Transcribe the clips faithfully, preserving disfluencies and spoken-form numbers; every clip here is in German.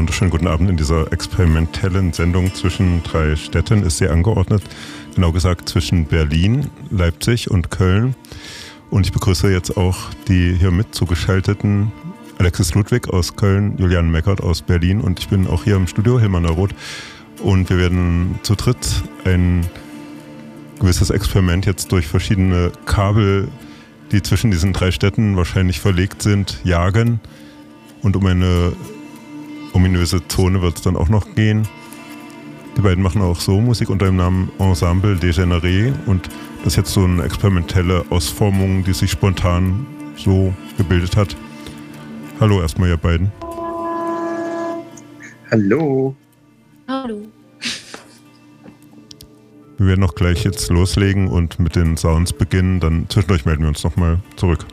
wunderschönen guten Abend. In dieser experimentellen Sendung zwischen drei Städten ist sie angeordnet, genau gesagt zwischen Berlin, Leipzig und Köln. Und ich begrüße jetzt auch die hier mit zugeschalteten Alexis Ludwig aus Köln, Julian Meckert aus Berlin und ich bin auch hier im Studio, Hilmar Neuroth. Und wir werden zu dritt ein gewisses Experiment jetzt durch verschiedene Kabel, die zwischen diesen drei Städten wahrscheinlich verlegt sind, jagen. Und um eine ominöse Zone wird es dann auch noch gehen. Die beiden machen auch so Musik unter dem Namen Ensemble Dégénéré und das ist jetzt so eine experimentelle Ausformung, die sich spontan so gebildet hat. Hallo erstmal ihr beiden. Hallo. Hallo. Wir werden noch gleich jetzt loslegen und mit den Sounds beginnen, dann zwischendurch melden wir uns nochmal zurück.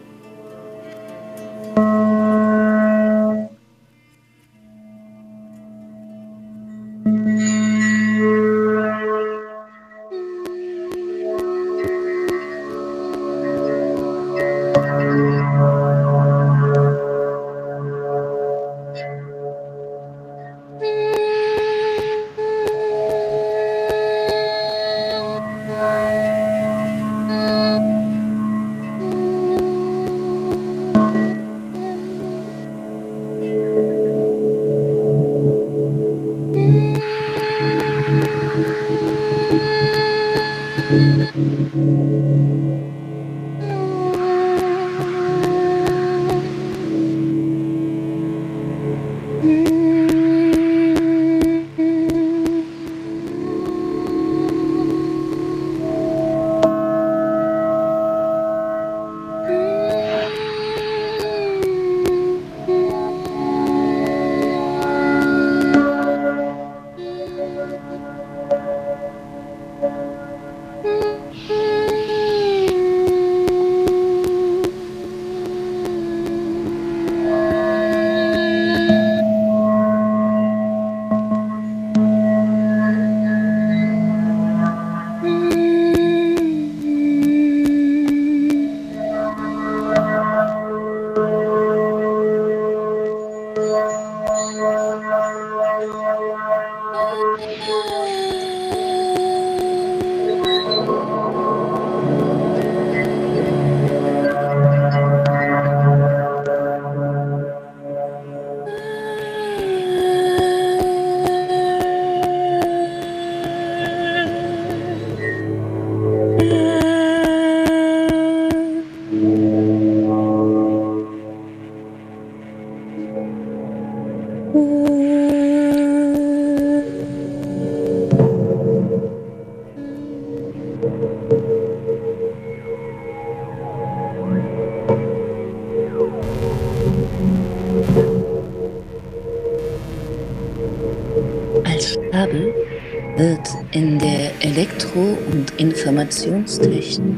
Elektro- und Informationstechnik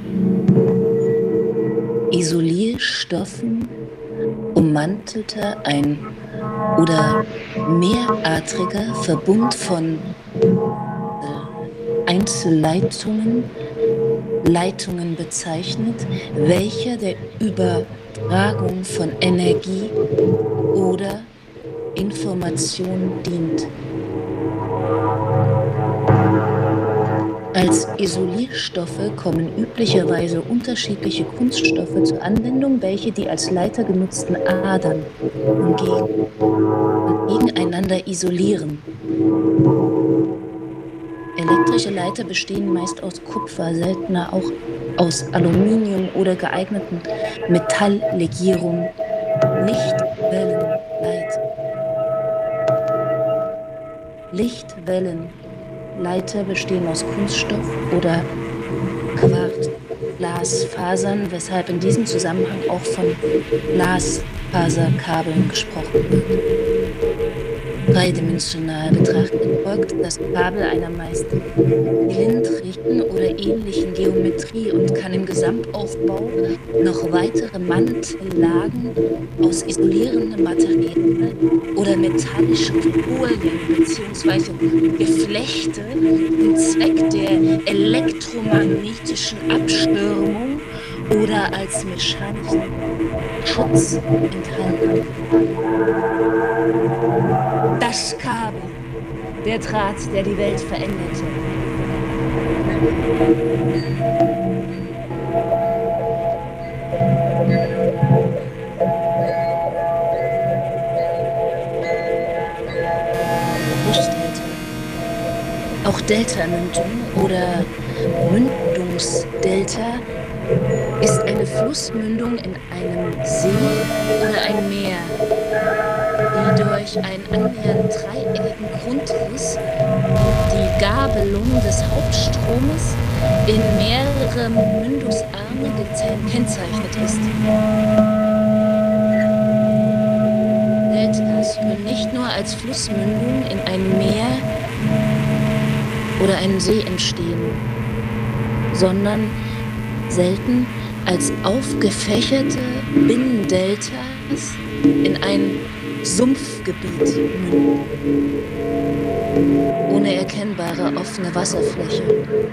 Isolierstoffen ummantelter ein oder mehrartiger Verbund von Einzelleitungen, Leitungen bezeichnet, welcher der Übertragung von Energie oder Information dient. Als Isolierstoffe kommen üblicherweise unterschiedliche Kunststoffe zur Anwendung, welche die als Leiter genutzten Adern umgehen und gegeneinander isolieren. Elektrische Leiter bestehen meist aus Kupfer, seltener auch aus Aluminium oder geeigneten Metalllegierungen. Lichtwellenleiter. Lichtwellen Leiter bestehen aus Kunststoff oder Quarz, Glasfasern, weshalb in diesem Zusammenhang auch von Glasfaserkabeln gesprochen wird. Dreidimensional betrachtet folgt das Kabel einer meist zylindrischen oder ähnlichen Geometrie und kann im Gesamtaufbau noch weitere Mantellagen aus isolierendem Material oder metallischen Folien bzw. Geflechte im Zweck der elektromagnetischen Abschirmung oder als mechanischen Schutz enthalten. Das Kabel. Der Draht, der die Welt veränderte. Buschdelta. Auch Deltamündung oder Mündungsdelta ist eine Flussmündung in einem See oder ein Meer, die durch einen annähernd dreieckigen Grundriss die Gabelung des Hauptstromes in mehrere Mündungsarme gekennzeichnet ist. Deltas können nicht nur als Flussmündung in einem Meer oder einem See entstehen, sondern selten als aufgefächerte Binnendeltas in ein Sumpfgebiet münden, ohne erkennbare offene Wasserfläche.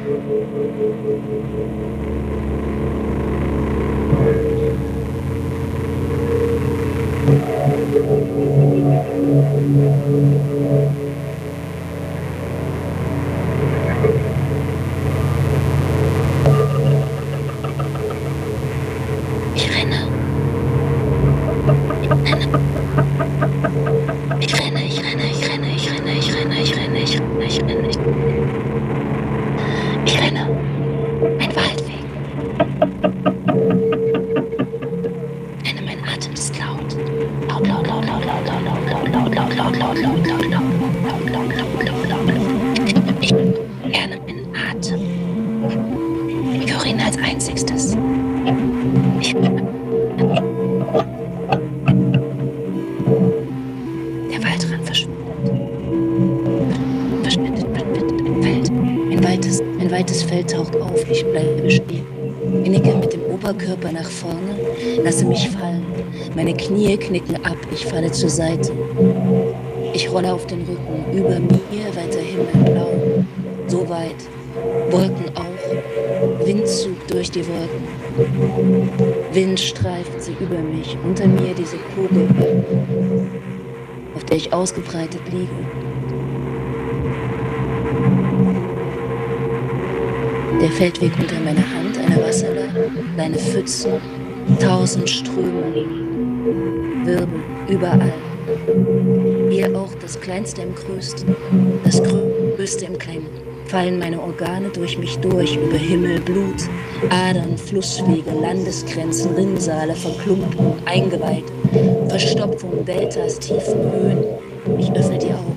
Körper nach vorne, lasse mich fallen. Meine Knie knicken ab, ich falle zur Seite. Ich rolle auf den Rücken, über mir weiter Himmelblau. So weit, Wolken auch, Windzug durch die Wolken. Wind streift sie über mich, unter mir diese Kugel, auf der ich ausgebreitet liege. Der Feldweg unter meiner Hand, eine Wasserlache, kleine Pfützen, tausend Strömungen, Wirbel, überall. Hier auch das Kleinste im Größten, das Größte im Kleinen. Fallen meine Organe durch mich durch, über Himmel, Blut, Adern, Flusswege, Landesgrenzen, Rinnsale, Verklumpung, Eingeweide, Verstopfung, Deltas, Tiefen, Höhen. Ich öffne die Augen.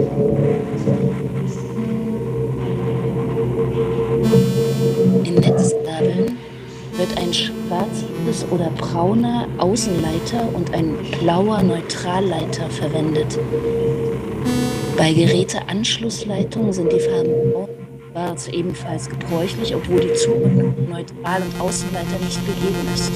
In Netzgabeln wird ein schwarzes oder brauner Außenleiter und ein blauer Neutralleiter verwendet. Bei Geräteanschlussleitungen sind die Farben schwarz ebenfalls gebräuchlich, obwohl die Zu- und Neutral- und Außenleiter nicht gegeben ist.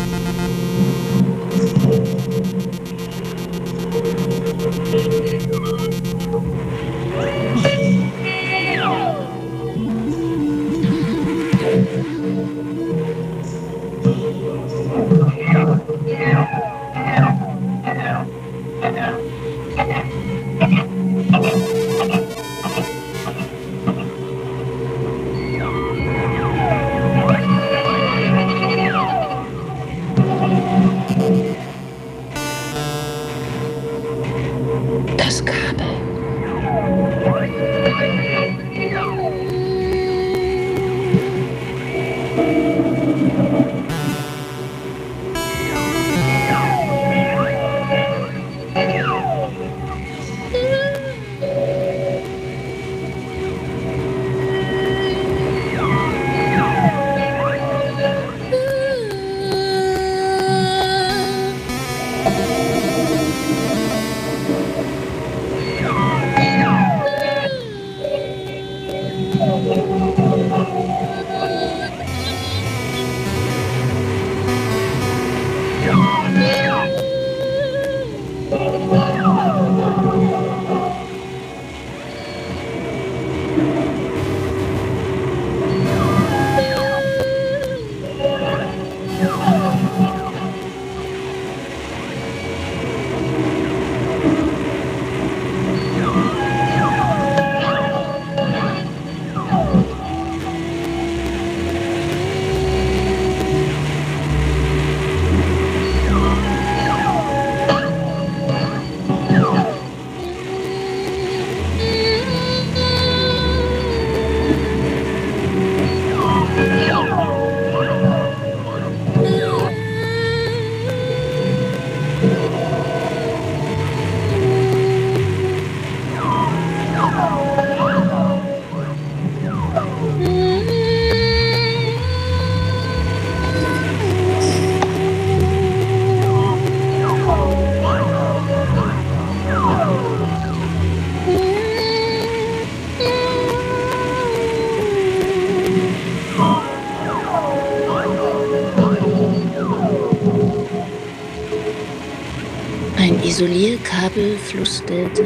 Isolierkabel Flussdelta.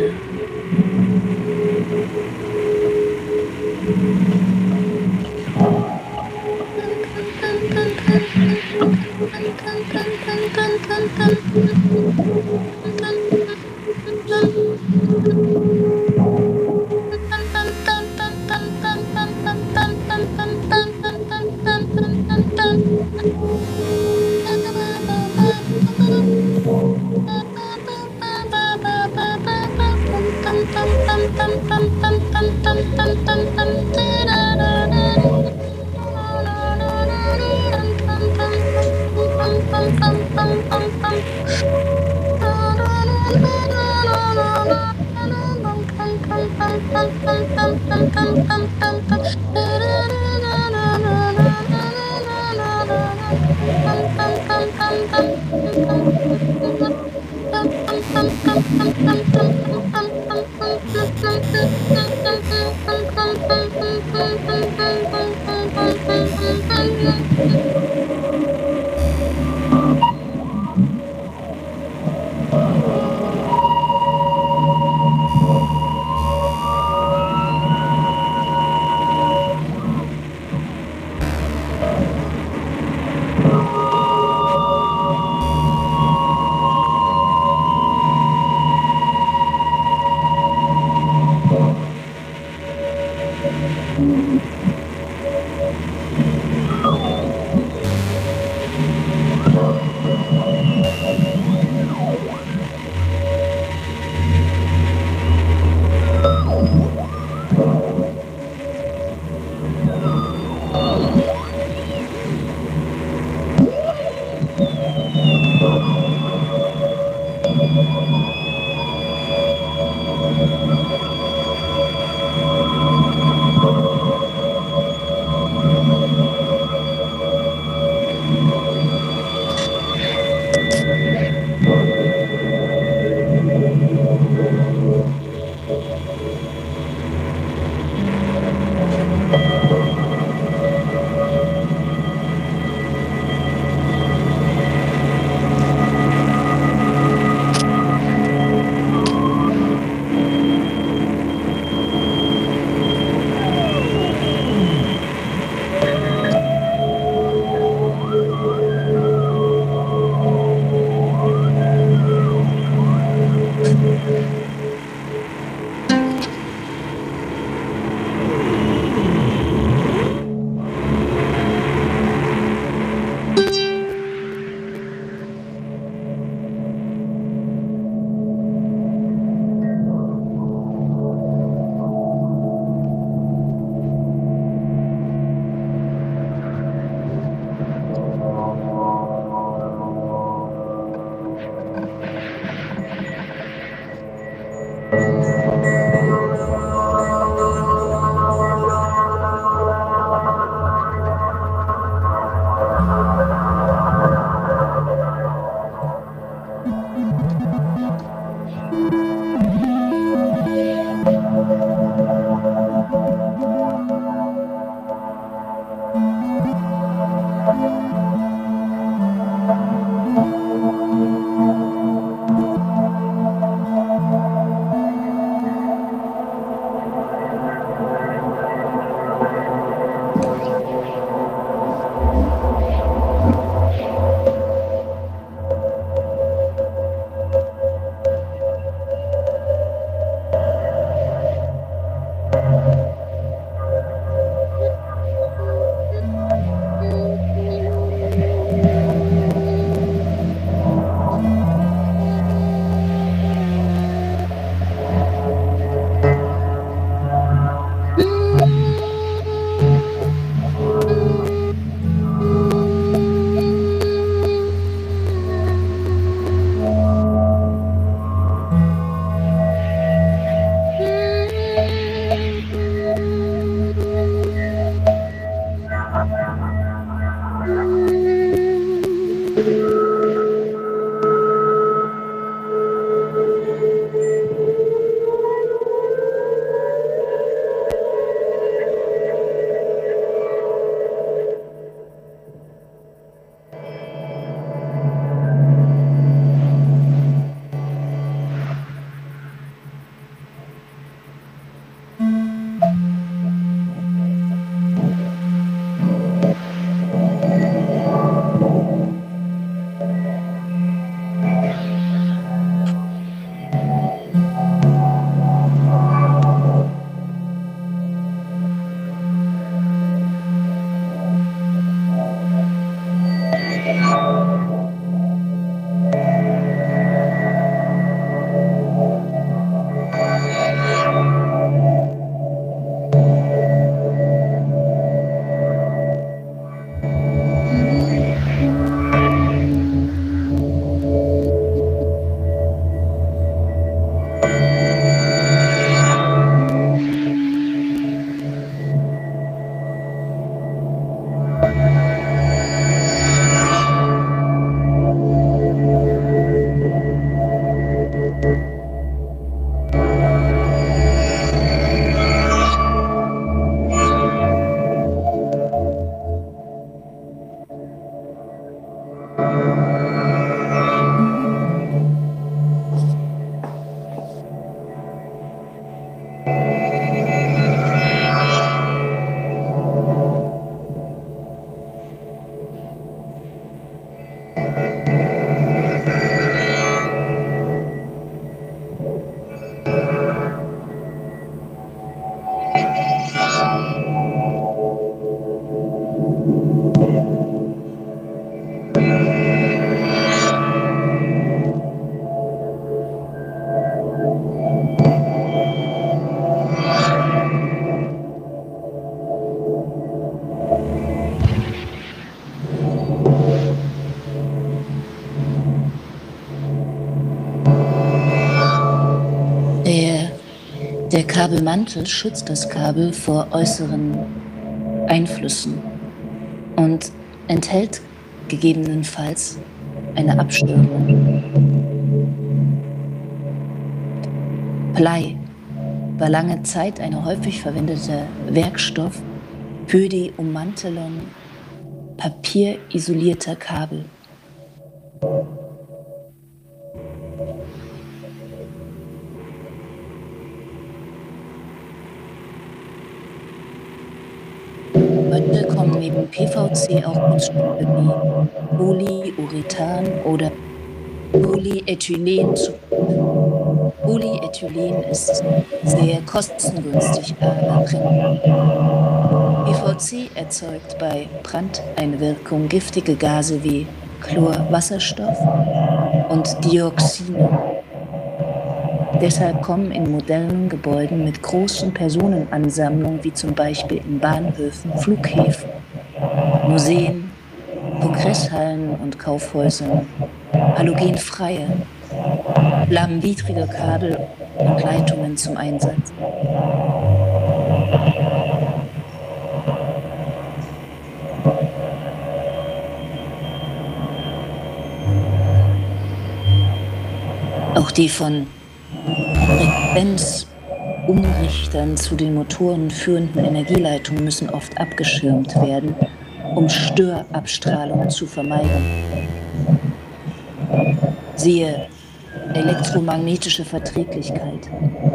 Der Kabelmantel schützt das Kabel vor äußeren Einflüssen und enthält gegebenenfalls eine Abstörung. Blei war lange Zeit ein häufig verwendeter Werkstoff für die Ummantelung papierisolierter Kabel. Heute kommen neben P V C auch Kunststoffe wie Polyurethan oder Polyethylen zu. Polyethylen ist sehr kostengünstig, aber brennt. P V C erzeugt bei Brandeinwirkung giftige Gase wie Chlorwasserstoff und Dioxine. Deshalb kommen in modernen Gebäuden mit großen Personenansammlungen, wie zum Beispiel in Bahnhöfen, Flughäfen, Museen, Kongresshallen und Kaufhäusern, halogenfreie, flammenwidrige Kabel und Leitungen zum Einsatz. Auch die von Frequenzumrichtern zu den Motoren führenden Energieleitungen müssen oft abgeschirmt werden, um Störabstrahlung zu vermeiden. Siehe elektromagnetische Verträglichkeit.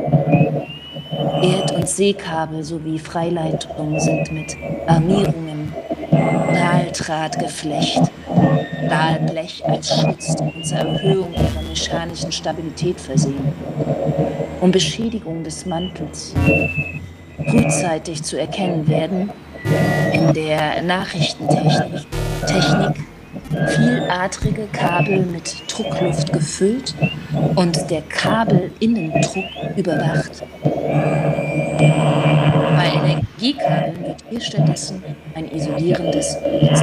Erd- und Seekabel sowie Freileitungen sind mit Armierungen, Stahldrahtgeflecht, Stahlblech als Schutz und zur Erhöhung ihrer mechanischen Stabilität versehen. Um Beschädigung des Mantels frühzeitig zu erkennen, werden in der Nachrichtentechnik Technik vieladrige Kabel mit Druckluft gefüllt und der Kabelinnendruck überwacht. Bei Energiekabeln wird hier stattdessen ein isolierendes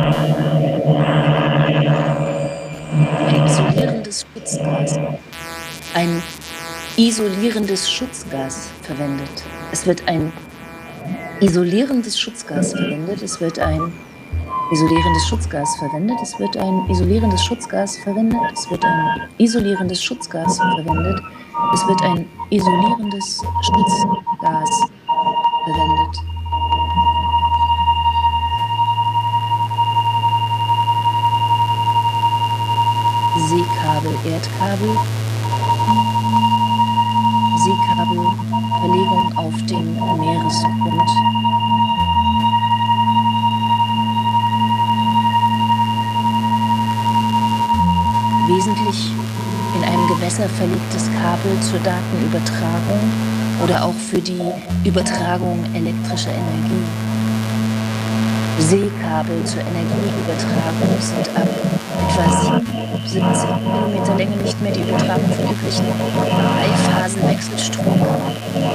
ein isolierendes Schutzgas, ein isolierendes Schutzgas verwendet. Es wird ein isolierendes Schutzgas verwendet. Es wird ein isolierendes Schutzgas verwendet. Es wird ein isolierendes Schutzgas verwendet. Es wird ein isolierendes Schutzgas verwendet. Es wird ein isolierendes Schutzgas verwendet. Seekabel, Erdkabel, Seekabel, Verlegung auf den Meeresgrund. Wesentlich in einem Gewässer verlegtes Kabel zur Datenübertragung oder auch für die Übertragung elektrischer Energie. Seekabel zur Energieübertragung sind ab etwa siebzig Kilometer Länge nicht mehr die Übertragung von üblichen Dreiphasenwechselstrom.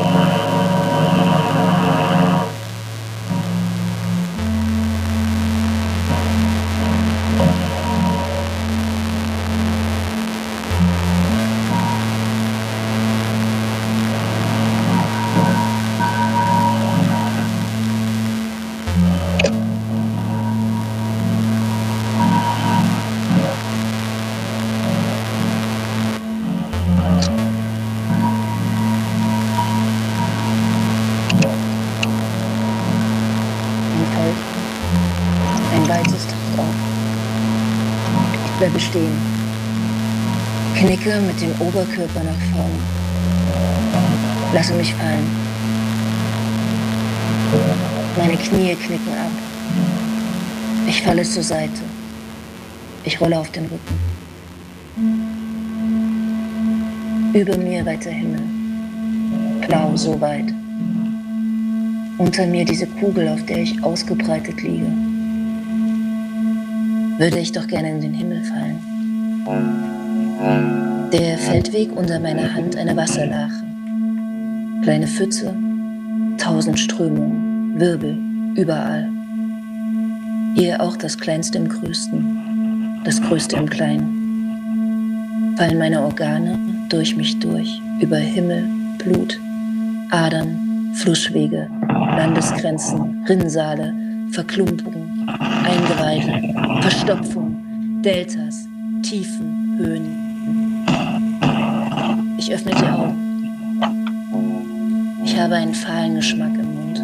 Bleibe stehen. Knicke mit dem Oberkörper nach vorn. Lasse mich fallen. Meine Knie knicken ab. Ich falle zur Seite. Ich rolle auf den Rücken. Über mir weiter Himmel. Blau so weit. Unter mir diese Kugel, auf der ich ausgebreitet liege. Würde ich doch gerne in den Himmel fallen. Der Feldweg unter meiner Hand eine Wasserlache. Kleine Pfütze, tausend Strömungen, Wirbel, überall. Hier auch das Kleinste im Größten, das Größte im Kleinen. Fallen meine Organe durch mich durch, über Himmel, Blut, Adern, Flusswege, Landesgrenzen, Rinnsale, Verklumpungen, Eingeweide, Verstopfung, Deltas, Tiefen, Höhen. Ich öffne die Augen. Ich habe einen fahlen Geschmack im Mund.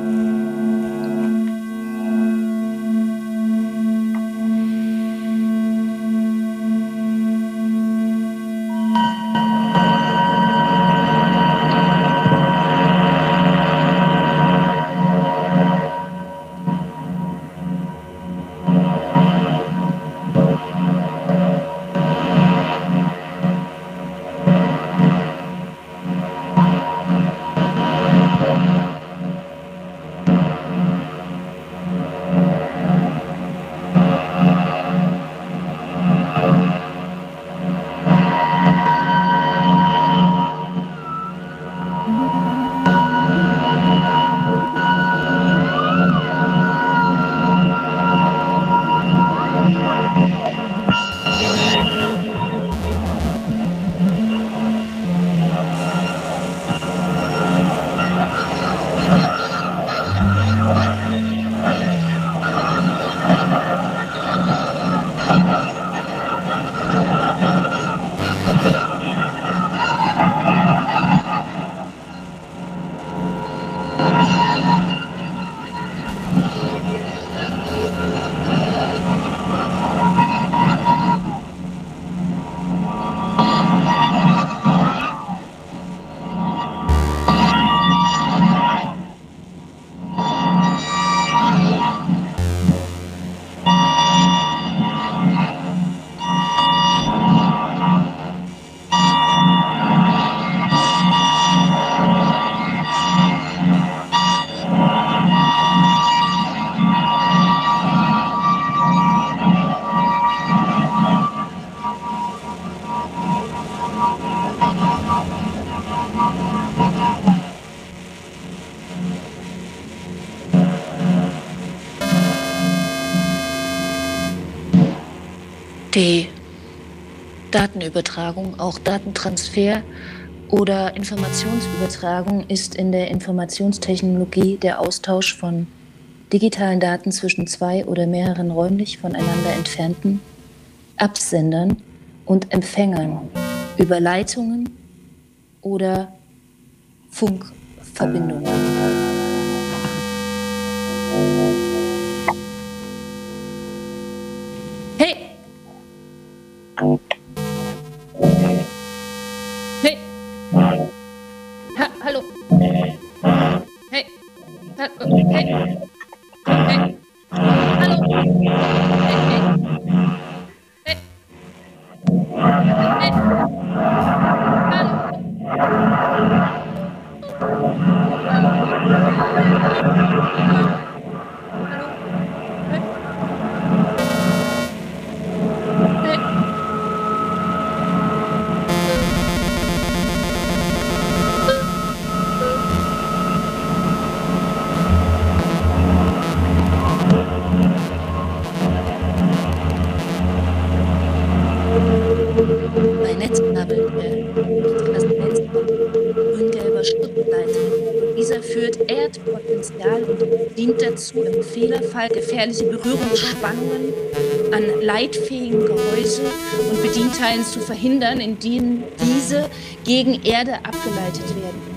Die Datenübertragung, auch Datentransfer oder Informationsübertragung, ist in der Informationstechnologie der Austausch von digitalen Daten zwischen zwei oder mehreren räumlich voneinander entfernten Absendern und Empfängern über Leitungen oder Funkverbindungen. Hey! Hey! Ha, hallo! Hey! Ha, hey! Hey! Hallo! Hey, hey! Hey! Hey! Hallo! generiert Potenzial und dient dazu, im Fehlerfall gefährliche Berührungsspannungen an leitfähigen Gehäuse und Bedienteilen zu verhindern, indem diese gegen Erde abgeleitet werden.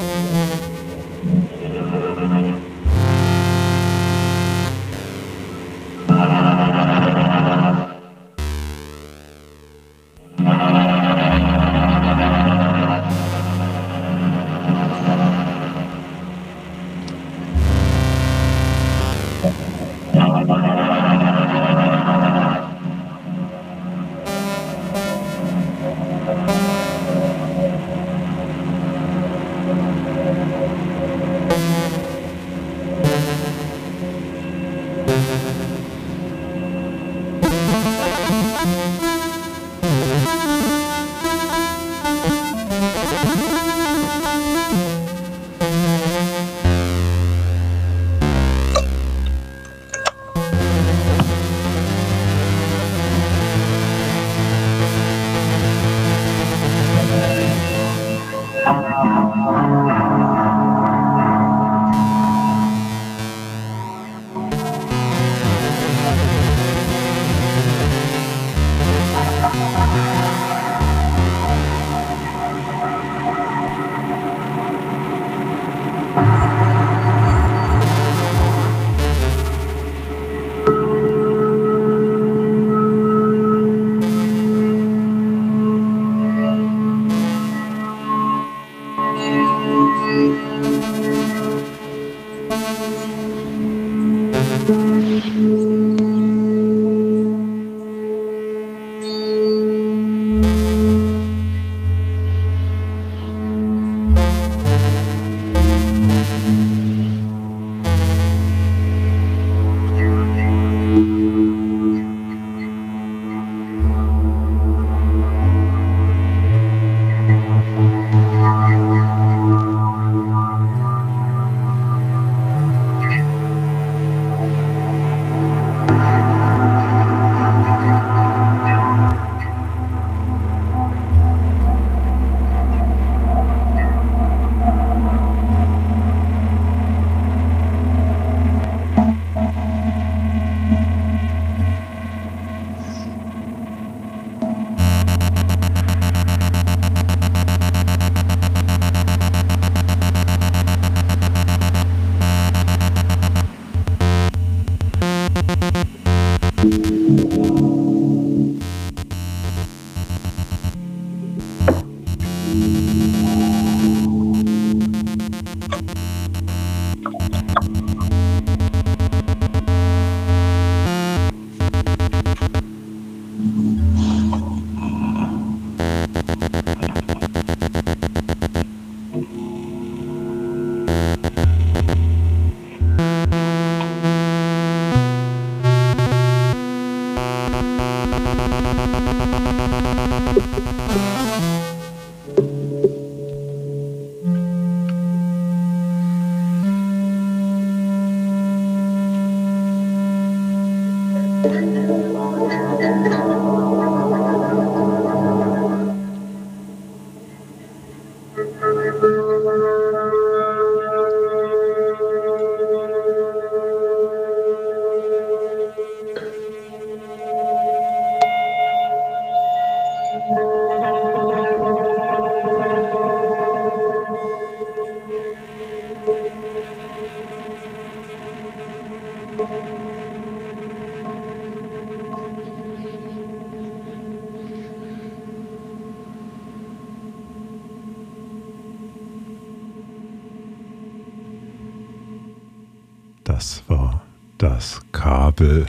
Das war das Kabel.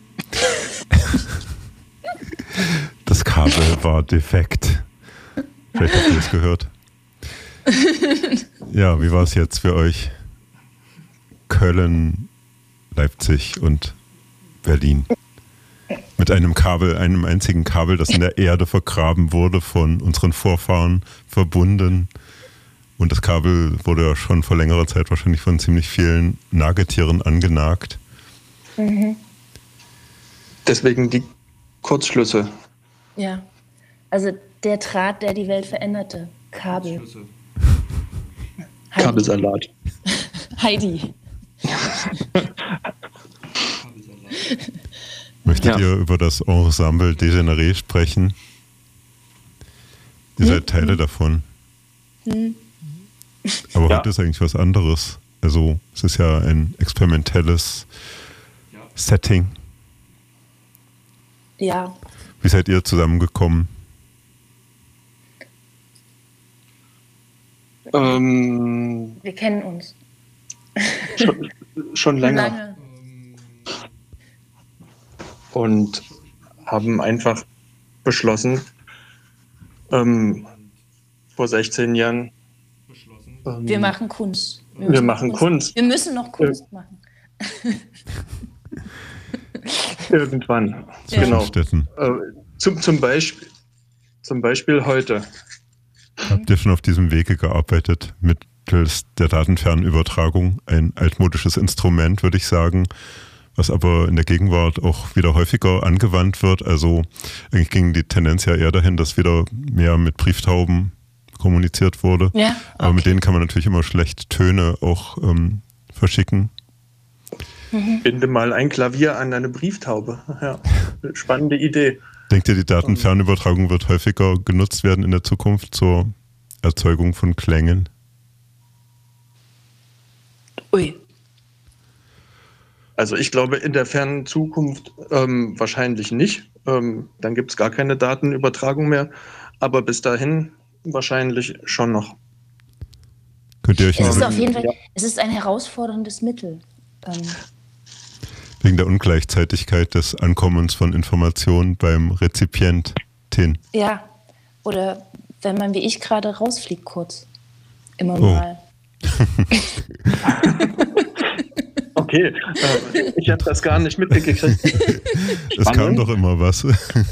Das Kabel war defekt. Vielleicht habt ihr es gehört. Ja, wie war es jetzt für euch? Köln, Leipzig und Berlin. Mit einem Kabel, einem einzigen Kabel, das in der Erde vergraben wurde, von unseren Vorfahren verbunden. Und das Kabel wurde ja schon vor längerer Zeit wahrscheinlich von ziemlich vielen Nagetieren angenagt. Mhm. Deswegen die Kurzschlüsse. Ja, also der Draht, der die Welt veränderte. Kabel. Kabelsalat. Heidi. Möchtet Ja. ihr über das Ensemble Degeneré sprechen? Ihr Hm? seid Teile davon. Hm. Aber Ja. heute ist eigentlich was anderes. Also es ist ja ein experimentelles Setting. Ja, Wie seid ihr zusammengekommen? Ähm, wir kennen uns. schon, schon länger. Lange. Und haben einfach beschlossen, ähm, vor sechzehn Jahren, ähm, Wir machen Kunst. Wir müssen machen Kunst. Wir müssen noch Kunst machen. irgendwann. Zwischen Genau. Städten. Äh, zum, zum, Beispiel, zum Beispiel heute. Habt ihr schon auf diesem Wege gearbeitet, mittels der Datenfernübertragung? Ein altmodisches Instrument, würde ich sagen, was aber in der Gegenwart auch wieder häufiger angewandt wird. Also eigentlich ging die Tendenz ja eher dahin, dass wieder mehr mit Brieftauben kommuniziert wurde. Ja, Aber mit okay. denen kann man natürlich immer schlecht Töne auch ähm, verschicken. Binde mal ein Klavier an eine Brieftaube. Ja, spannende Idee. Denkt ihr, die Datenfernübertragung wird häufiger genutzt werden in der Zukunft zur Erzeugung von Klängen? Ui. Also ich glaube, in der fernen Zukunft ähm, wahrscheinlich nicht. Ähm, dann gibt es gar keine Datenübertragung mehr. Aber bis dahin wahrscheinlich schon noch. Könnt ihr euch Es ist in- auf jeden Fall, Ja. es ist ein herausforderndes Mittel. Ähm, wegen der Ungleichzeitigkeit des Ankommens von Informationen beim Rezipientin? ja, oder wenn man wie ich gerade rausfliegt kurz. Immer Oh. mal. Okay, äh, ich habe das gar nicht mitgekriegt. Es kam Spannend. doch immer was.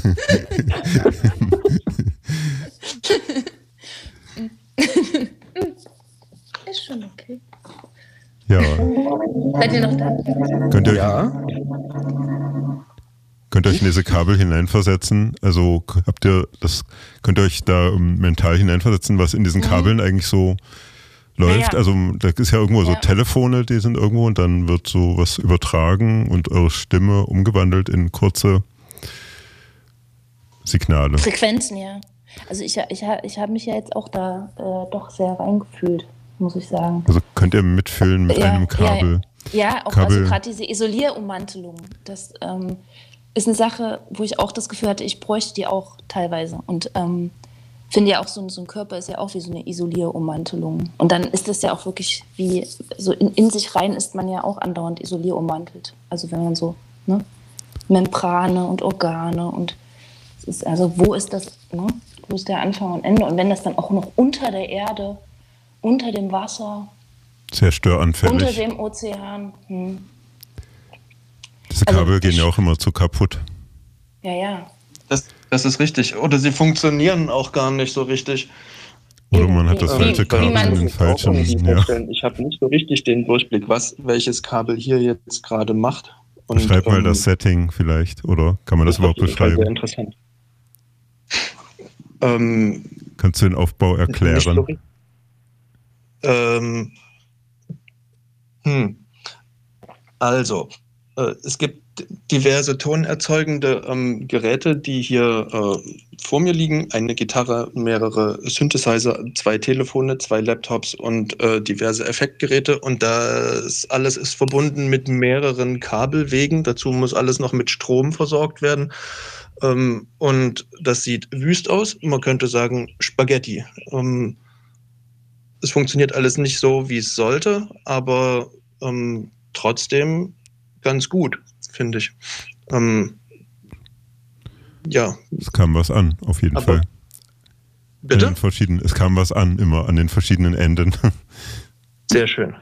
Ist schon okay. Ja. Seid ihr noch da? Könnt ihr, euch, Ja, könnt ihr euch in diese Kabel hineinversetzen? Also k- habt ihr das, könnt ihr euch da ähm, mental hineinversetzen, was in diesen Kabeln eigentlich so läuft? Ja. Also da ist ja irgendwo so Ja. Telefone, die sind irgendwo und dann wird so was übertragen und eure Stimme umgewandelt in kurze Signale. Frequenzen, ja. Also ich, ich, ich habe mich ja jetzt auch da äh, doch sehr reingefühlt, muss ich sagen. Also könnt ihr mitfühlen mit Ja, einem Kabel. Ja, auch Kabel. also gerade diese Isolierummantelung, das ähm, ist eine Sache, wo ich auch das Gefühl hatte, ich bräuchte die auch teilweise. Und ähm, finde ja auch, so ein, so ein Körper ist ja auch wie so eine Isolierummantelung. Und dann ist das ja auch wirklich wie, so in, in sich rein ist man ja auch andauernd isolierummantelt. Also wenn man so, ne, Membrane und Organe und es ist, also wo ist das, ne? Wo ist der Anfang und Ende? Und wenn das dann auch noch unter der Erde, unter dem Wasser, Sehr unter störanfällig. dem Ozean, hm. Diese also Kabel gehen ich- ja auch immer zu kaputt. ja, ja. das, das ist richtig. Oder sie funktionieren auch gar nicht so richtig. Oder Eben, man hat das wie- falsche wie Kabel man- in den falschen. Ja. Ich habe nicht so richtig den Durchblick, was welches Kabel hier jetzt gerade macht. Und, Beschreib mal ähm, das Setting vielleicht, oder kann man das ist überhaupt auf jeden Fall Sehr beschreiben? interessant. Ähm, Kannst du den Aufbau Nicht so erklären? richtig. Ähm, hm. Also, äh, es gibt diverse tonerzeugende ähm, Geräte, die hier äh, vor mir liegen. Eine Gitarre, mehrere Synthesizer, zwei Telefone, zwei Laptops und äh, diverse Effektgeräte. Und das alles ist verbunden mit mehreren Kabelwegen. Dazu muss alles noch mit Strom versorgt werden. Ähm, und das sieht wüst aus. Man könnte sagen Spaghetti. Ähm, es funktioniert alles nicht so, wie es sollte, aber ähm, trotzdem ganz gut, finde ich. Ähm, ja, Es kam was an, auf jeden Aber- Fall. An bitte? den verschiedenen, es kam was an, immer an den verschiedenen Enden. Sehr schön.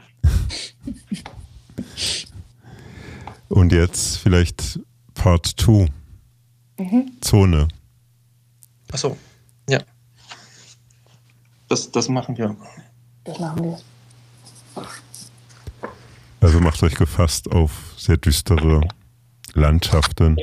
Und jetzt vielleicht Part zwei. Mhm. Zone. Achso, ja. Das, das machen wir. Das machen wir. Also macht euch gefasst auf sehr düstere Landschaften.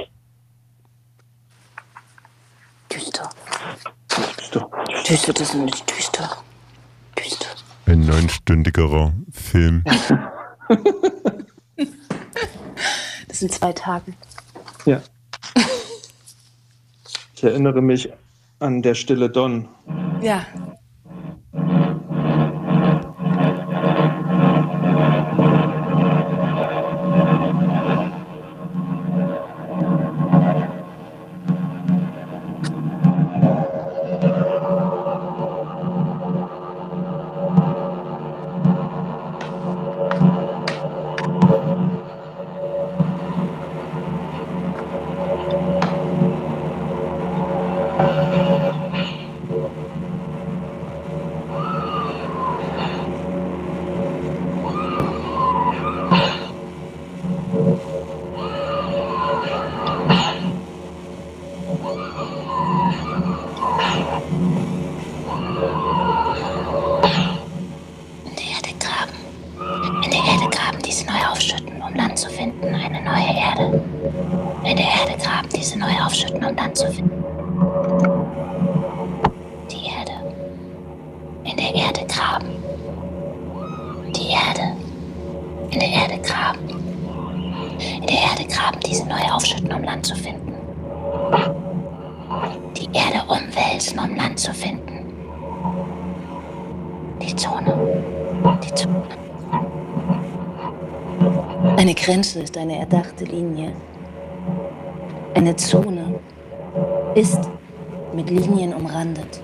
Düster. So. Düster, das sind nicht düster. Düster. Ein neunstündigerer Film. Das sind zwei Tage. Ja. Ich erinnere mich an der Stille Don. Ja. Eine Grenze ist eine erdachte Linie. Eine Zone ist mit Linien umrandet.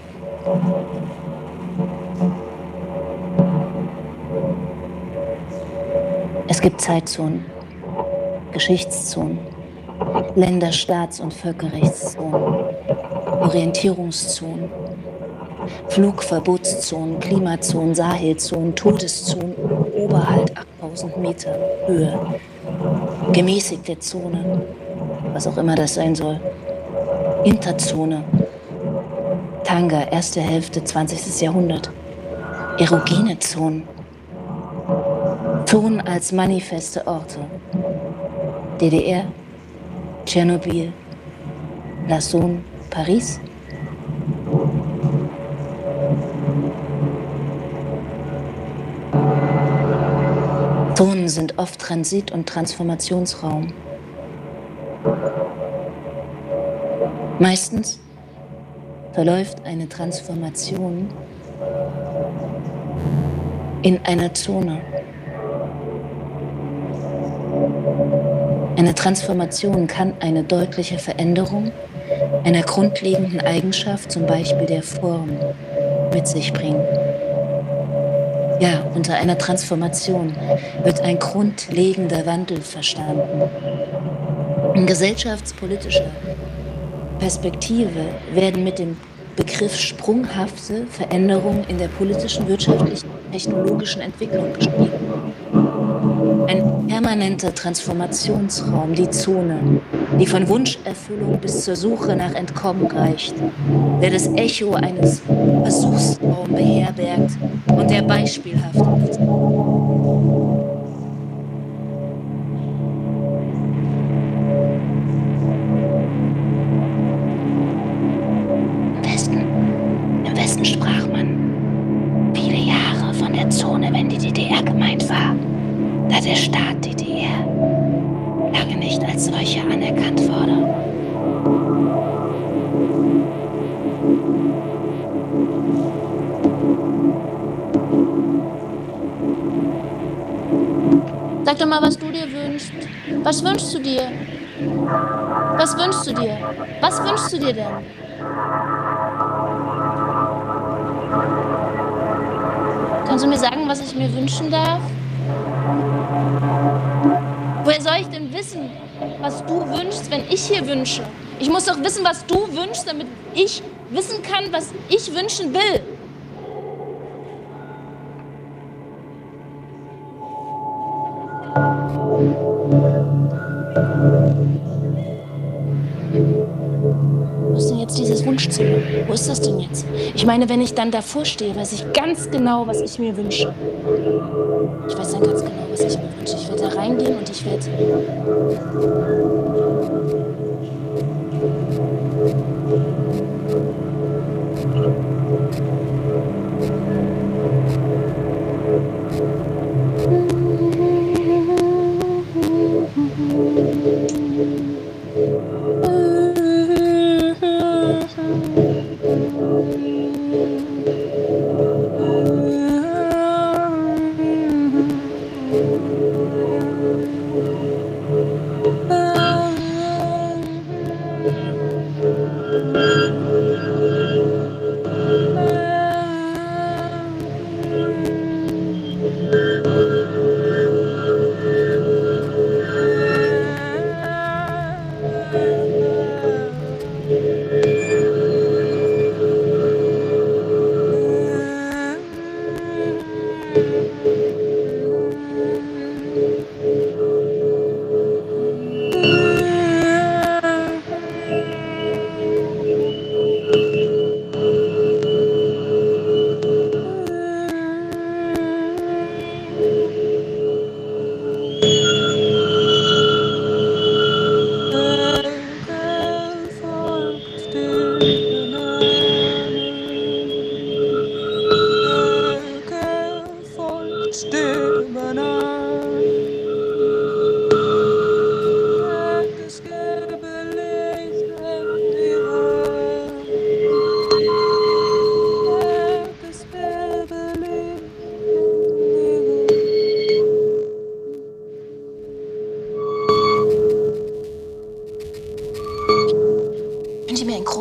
Es gibt Zeitzonen, Geschichtszonen, Länder-, Staats- und Völkerrechtszonen, Orientierungszonen, Flugverbotszonen, Klimazonen, Sahelzonen, Todeszonen, Oberhalt achttausend Meter Höhe, gemäßigte Zone, was auch immer das sein soll, Interzone, Tanga, erste Hälfte zwanzigsten Jahrhundert, erogene Zonen, Zonen als manifeste Orte, D D R, Tschernobyl, La Saône, Paris. Zonen sind oft Transit- und Transformationsraum. Meistens verläuft eine Transformation in einer Zone. Eine Transformation kann eine deutliche Veränderung einer grundlegenden Eigenschaft, zum Beispiel der Form, mit sich bringen. Ja, unter einer Transformation wird ein grundlegender Wandel verstanden. In gesellschaftspolitischer Perspektive werden mit dem Begriff sprunghafte Veränderung in der politischen, wirtschaftlichen, technologischen Entwicklung beschrieben. Ein permanenter Transformationsraum, die Zone, die von Wunscherfüllung bis zur Suche nach Entkommen reicht, der das Echo eines Versuchsraums beherbergt und der beispielhaft ist. Im Westen, im Westen sprach man viele Jahre von der Zone, wenn die D D R gemeint war, da der Staat D D R lange nicht als solcher anerkannt wurde. Sag doch mal, was du dir wünschst. Was wünschst du dir? Was wünschst du dir? Was wünschst du dir denn? Kannst du mir sagen, was ich mir wünschen darf? Woher soll ich denn wissen, was du wünschst, wenn ich hier wünsche? Ich muss doch wissen, was du wünschst, damit ich wissen kann, was ich wünschen will. Wo ist denn jetzt dieses Wunschzimmer? Wo ist das denn jetzt? Ich meine, wenn ich dann davor stehe, weiß ich ganz genau, was ich mir wünsche. Ich weiß dann ganz genau, was ich mir wünsche. Ich werde da reingehen und ich werde...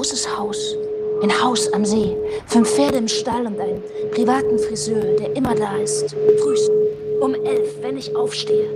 großes Haus. Ein Haus am See, fünf Pferde im Stall und einen privaten Friseur, der immer da ist. Frühst um elf, wenn ich aufstehe.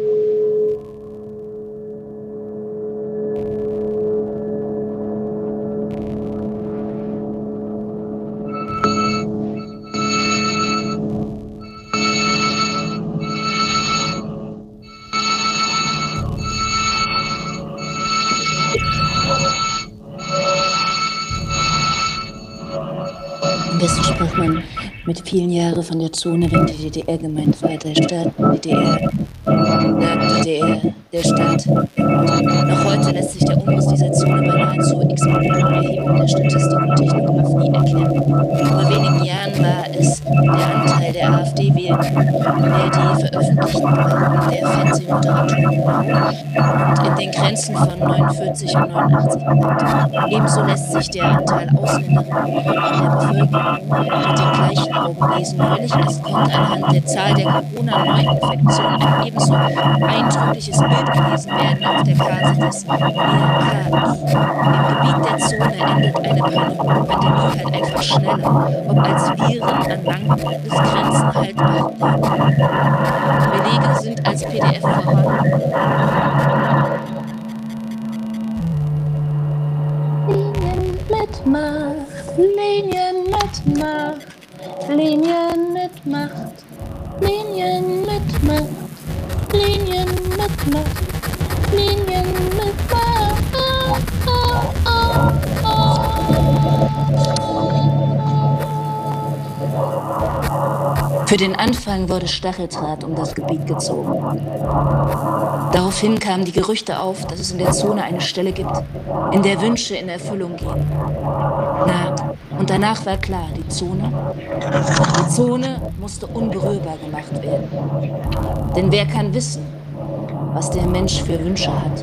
Am besten sprach man mit vielen Jahren von der Zone, wenn die D D R gemeint war. Der Staat, D D R, der D D R, der Staat. Noch heute lässt sich der Umriss dieser Zone bei nahezu x-beliebiger Erhebung der Statistik und Technografie erklären. Vor wenigen Jahren war es der Anteil der AfD-Wählenden, der die veröffentlichten Daten der Fernsehmoderatoren und in den Grenzen von neunundvierzig und neunundachtzig Prozent. Ebenso lässt sich der Anteil Ausländerinnen in der Bevölkerung mit den gleichen Augen lesen. Neulich erst konnte anhand der Zahl der Corona-Neuinfektionen ein ebenso eindrückliches Bild gelesen werden auf der Karte des R K I. Im Gebiet der Zone endet eine Pandemie halt einfach schneller, ob als Viren an langen Bundesgrenzen halt machen. Belege sind als P D F vorhanden. Linien mit Macht, Linien mit Macht, Linien mit Macht, Linien mit Macht, Linien mit Macht, Linien mit Macht. Oh, oh, oh, oh. Für den Anfang wurde Stacheldraht um das Gebiet gezogen. Daraufhin kamen die Gerüchte auf, dass es in der Zone eine Stelle gibt, in der Wünsche in Erfüllung gehen. Na, und danach war klar, die Zone, die Zone musste unberührbar gemacht werden. Denn wer kann wissen, was der Mensch für Wünsche hat?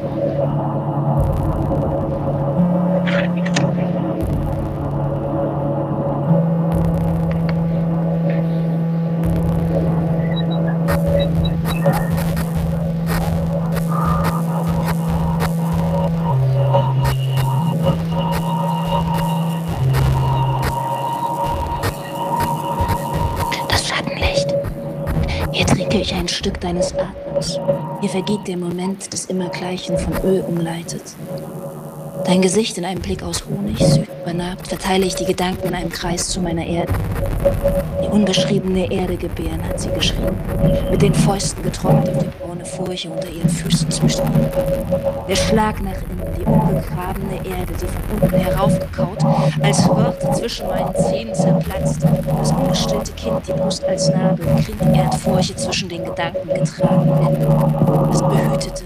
Ich ein Stück deines Atems. Hier vergeht der Moment des Immergleichen von Öl umleitet. Dein Gesicht in einem Blick aus Honig, süß übernabt, verteile ich die Gedanken in einem Kreis zu meiner Erde. Die unbeschriebene Erde gebären, hat sie geschrieben. Mit den Fäusten getrommelt auf die braune Furche unter ihren Füßen zwischen ihnen. Der Schlag nach innen, die unbegrabene Erde, die von unten heraufgekaut, als Worte zwischen meinen Zähnen zerplatzt. Das ungestillte Kind, die Brust als Nabel, Krieg, Erdfurche zwischen den Gedanken getragen werden. Das Behütete.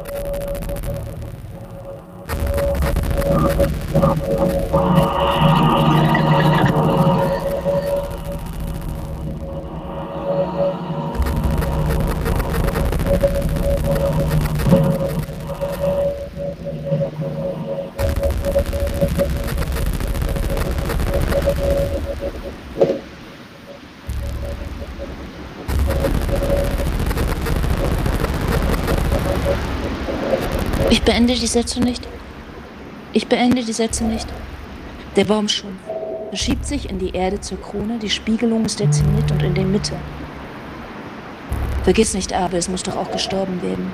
Ich beende die Sätze nicht. Ich beende die Sätze nicht. Der Baumschwung verschiebt sich in die Erde zur Krone, die Spiegelung ist der Zenit und in der Mitte. Vergiss nicht aber, es muss doch auch gestorben werden.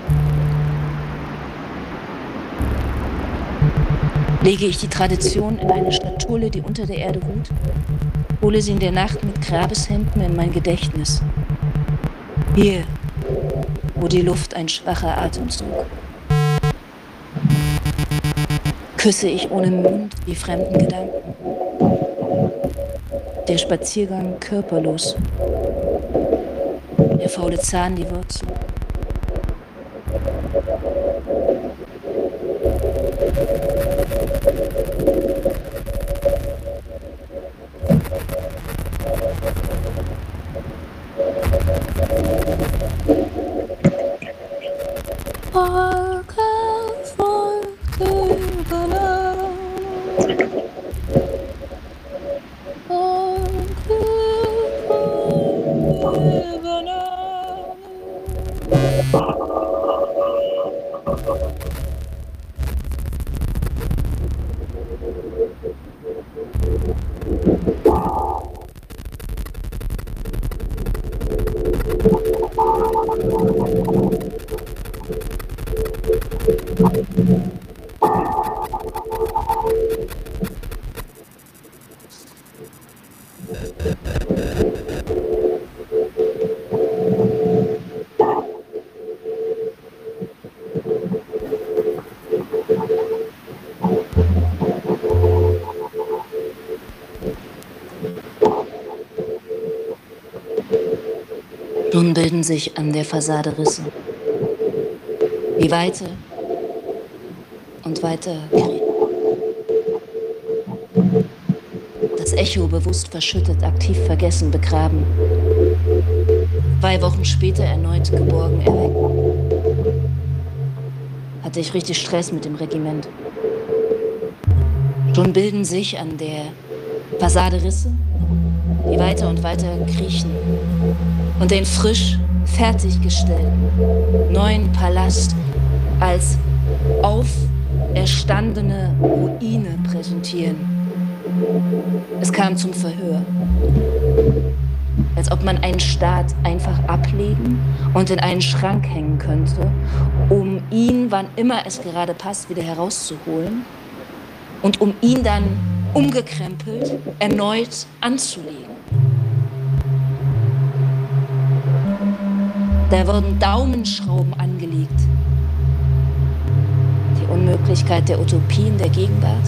Lege ich die Tradition in eine Schatulle, die unter der Erde ruht, hole sie in der Nacht mit Grabeshemden in mein Gedächtnis. Hier, wo die Luft ein schwacher Atemzug. Küsse ich ohne Mund die fremden Gedanken. Der Spaziergang körperlos. Der faule Zahn die Wurzel. Thank you. Schon bilden sich an der Fassade Risse, die weiter und weiter kriechen. Das Echo bewusst verschüttet, aktiv vergessen, begraben. Zwei Wochen später erneut geborgen erweckt. Hatte ich richtig Stress mit dem Regiment. Schon bilden sich an der Fassade Risse, die weiter und weiter kriechen und den frisch fertiggestellten neuen Palast als auferstandene Ruine präsentieren. Es kam zum Verhör. Als ob man einen Staat einfach ablegen und in einen Schrank hängen könnte, um ihn, wann immer es gerade passt, wieder herauszuholen und um ihn dann umgekrempelt erneut anzulegen. Da wurden Daumenschrauben angelegt. Die Unmöglichkeit der Utopien der Gegenwart.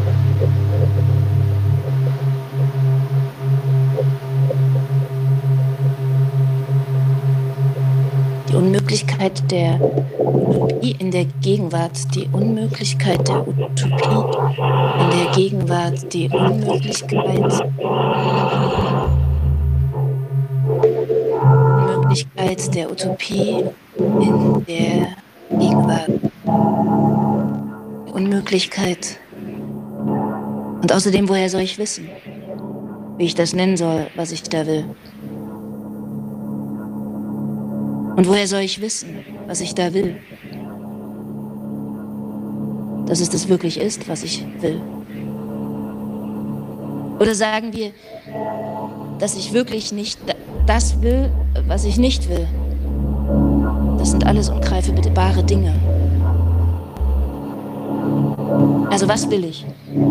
Die Unmöglichkeit der Utopie in der Gegenwart, die Unmöglichkeit der Utopie in der Gegenwart, die Unmöglichkeit, Unmöglichkeit der Utopie in der Gegenwart, die Unmöglichkeit. Und außerdem, woher soll ich wissen, wie ich das nennen soll, was ich da will? Und woher soll ich wissen, was ich da will? Dass es das wirklich ist, was ich will. Oder sagen wir, dass ich wirklich nicht das will, was ich nicht will. Das sind alles ungreifbare Dinge. Also was will ich?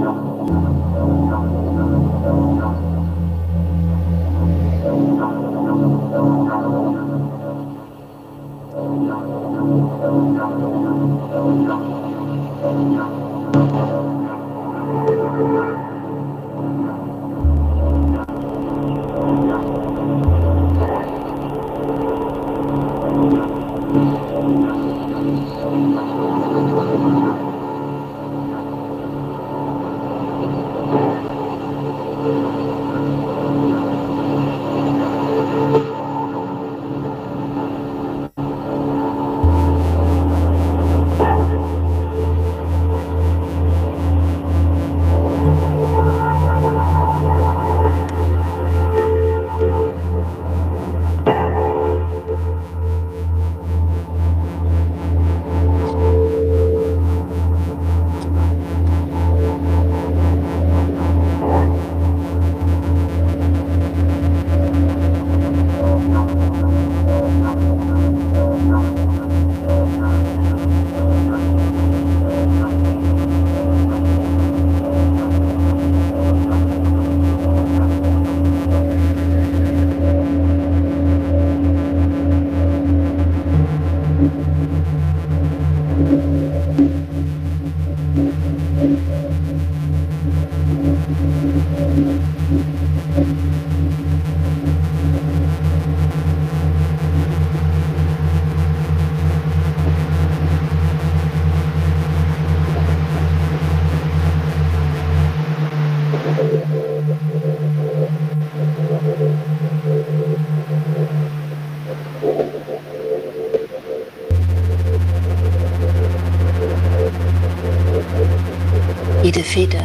Jede Feder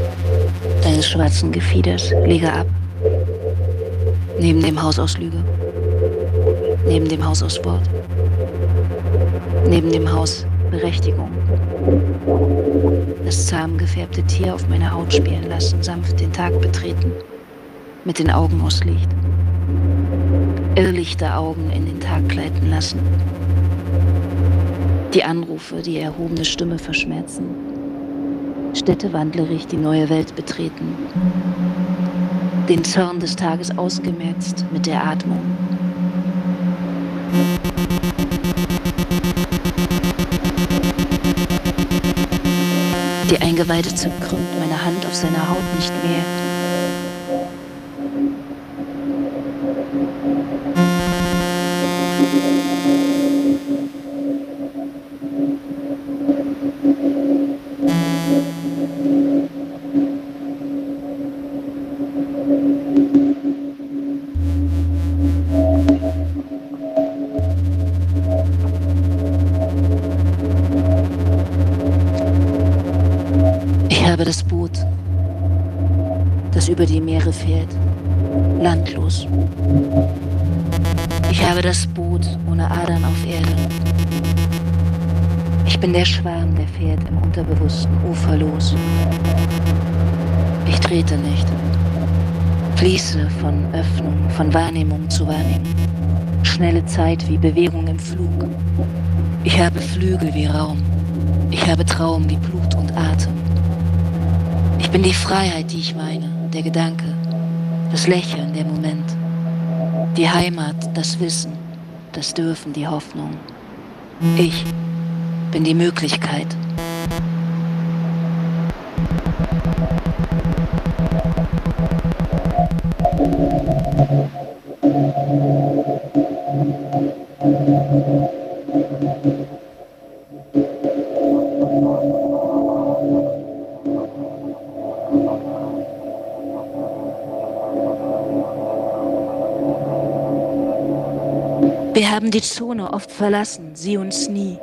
deines schwarzen Gefieders lege ab. Neben dem Haus aus Lüge. Neben dem Haus aus Sport. Neben dem Haus Berechtigung. Das zahm gefärbte Tier auf meine Haut spielen lassen, sanft den Tag betreten. Mit den Augen aus Licht. Irrlichter Augen in den Tag gleiten lassen. Die Anrufe, die erhobene Stimme verschmerzen. Städtewandlerig die neue Welt betreten. Den Zorn des Tages ausgemerzt mit der Atmung. Die Eingeweide zerkrümmt meine Hand auf seiner Haut nicht mehr. habe das Boot, das über die Meere fährt, landlos. Ich habe das Boot ohne Adern auf Erde. Ich bin der Schwarm, der fährt im Unterbewussten uferlos. Ich trete nicht. Fließe von Öffnung, von Wahrnehmung zu Wahrnehmung. Schnelle Zeit wie Bewegung im Flug. Ich habe Flügel wie Raum. Ich habe Traum wie Blut und Atem. Ich bin die Freiheit, die ich meine, der Gedanke, das Lächeln, der Moment. Die Heimat, das Wissen, das Dürfen, die Hoffnung. Ich bin die Möglichkeit. Wir haben die Zone oft verlassen, sie uns nie.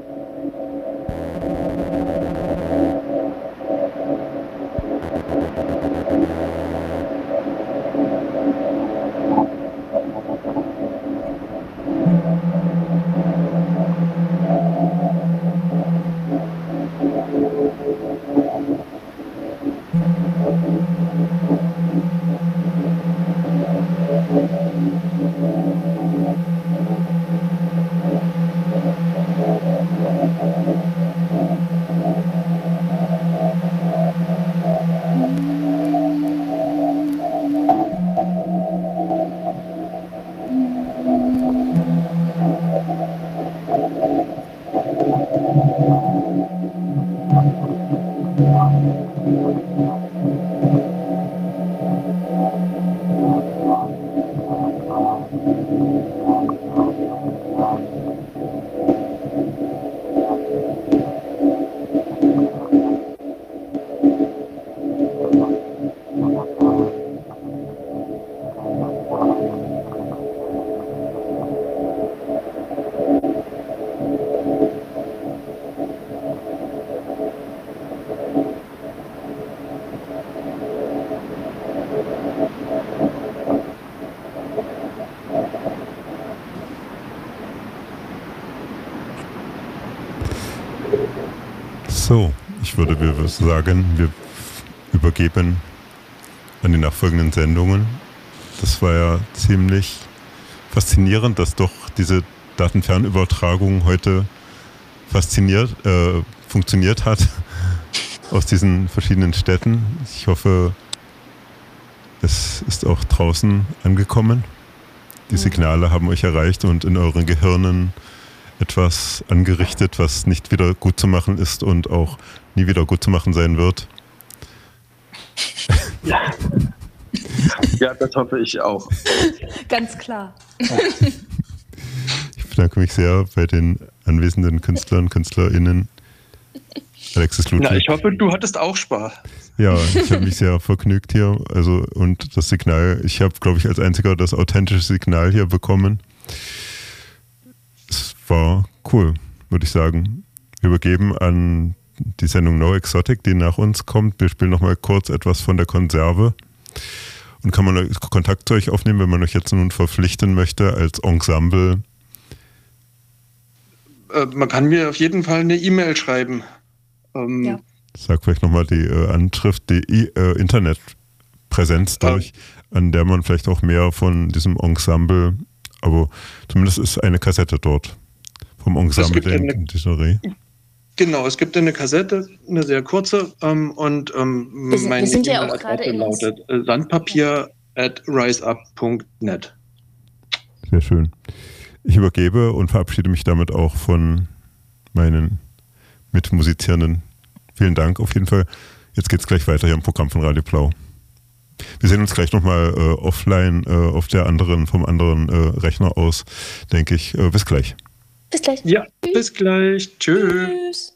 So, ich würde wir sagen, wir übergeben an die nachfolgenden Sendungen. Das war ja ziemlich faszinierend, dass doch diese Datenfernübertragung heute fasziniert, äh, funktioniert hat aus diesen verschiedenen Städten. Ich hoffe, es ist auch draußen angekommen. Die Signale haben euch erreicht und in euren Gehirnen etwas angerichtet, was nicht wieder gut zu machen ist und auch nie wieder gut zu machen sein wird. Ja, ja, das hoffe ich auch. Ganz klar. Ich bedanke mich sehr bei den anwesenden Künstlern, KünstlerInnen. Alexis Ludwig. Na, ich hoffe, du hattest auch Spaß. Ja, ich habe mich sehr vergnügt hier. Also, und das Signal, ich habe, glaube ich, als einziger das authentische Signal hier bekommen. Es war cool, würde ich sagen. Wir übergeben an die Sendung No Exotic, die nach uns kommt. Wir spielen nochmal kurz etwas von der Konserve. Und kann man Kontakt zu euch aufnehmen, wenn man euch jetzt nun verpflichten möchte als Ensemble? Äh, man kann mir auf jeden Fall eine E-Mail schreiben. Ähm, ja. Sag vielleicht nochmal die äh, Anschrift, die äh, Internetpräsenz durch, äh, an der man vielleicht auch mehr von diesem Ensemble, aber zumindest ist eine Kassette dort vom Ensemble der Indigerie. Genau, es gibt eine Kassette, eine sehr kurze, ähm, und ähm, wir sind, meine wir sind ja auch gerade E-Mail-Adresse in lautet äh, sandpapier at riseup punkt net. Sehr schön. Ich übergebe und verabschiede mich damit auch von meinen Mitmusizierenden. Vielen Dank auf jeden Fall. Jetzt geht's gleich weiter hier im Programm von Radio Blau. Wir sehen uns gleich nochmal äh, offline äh, auf der anderen, vom anderen äh, Rechner aus, denke ich. Äh, bis gleich. Bis gleich. Ja, bis gleich. Tschüss.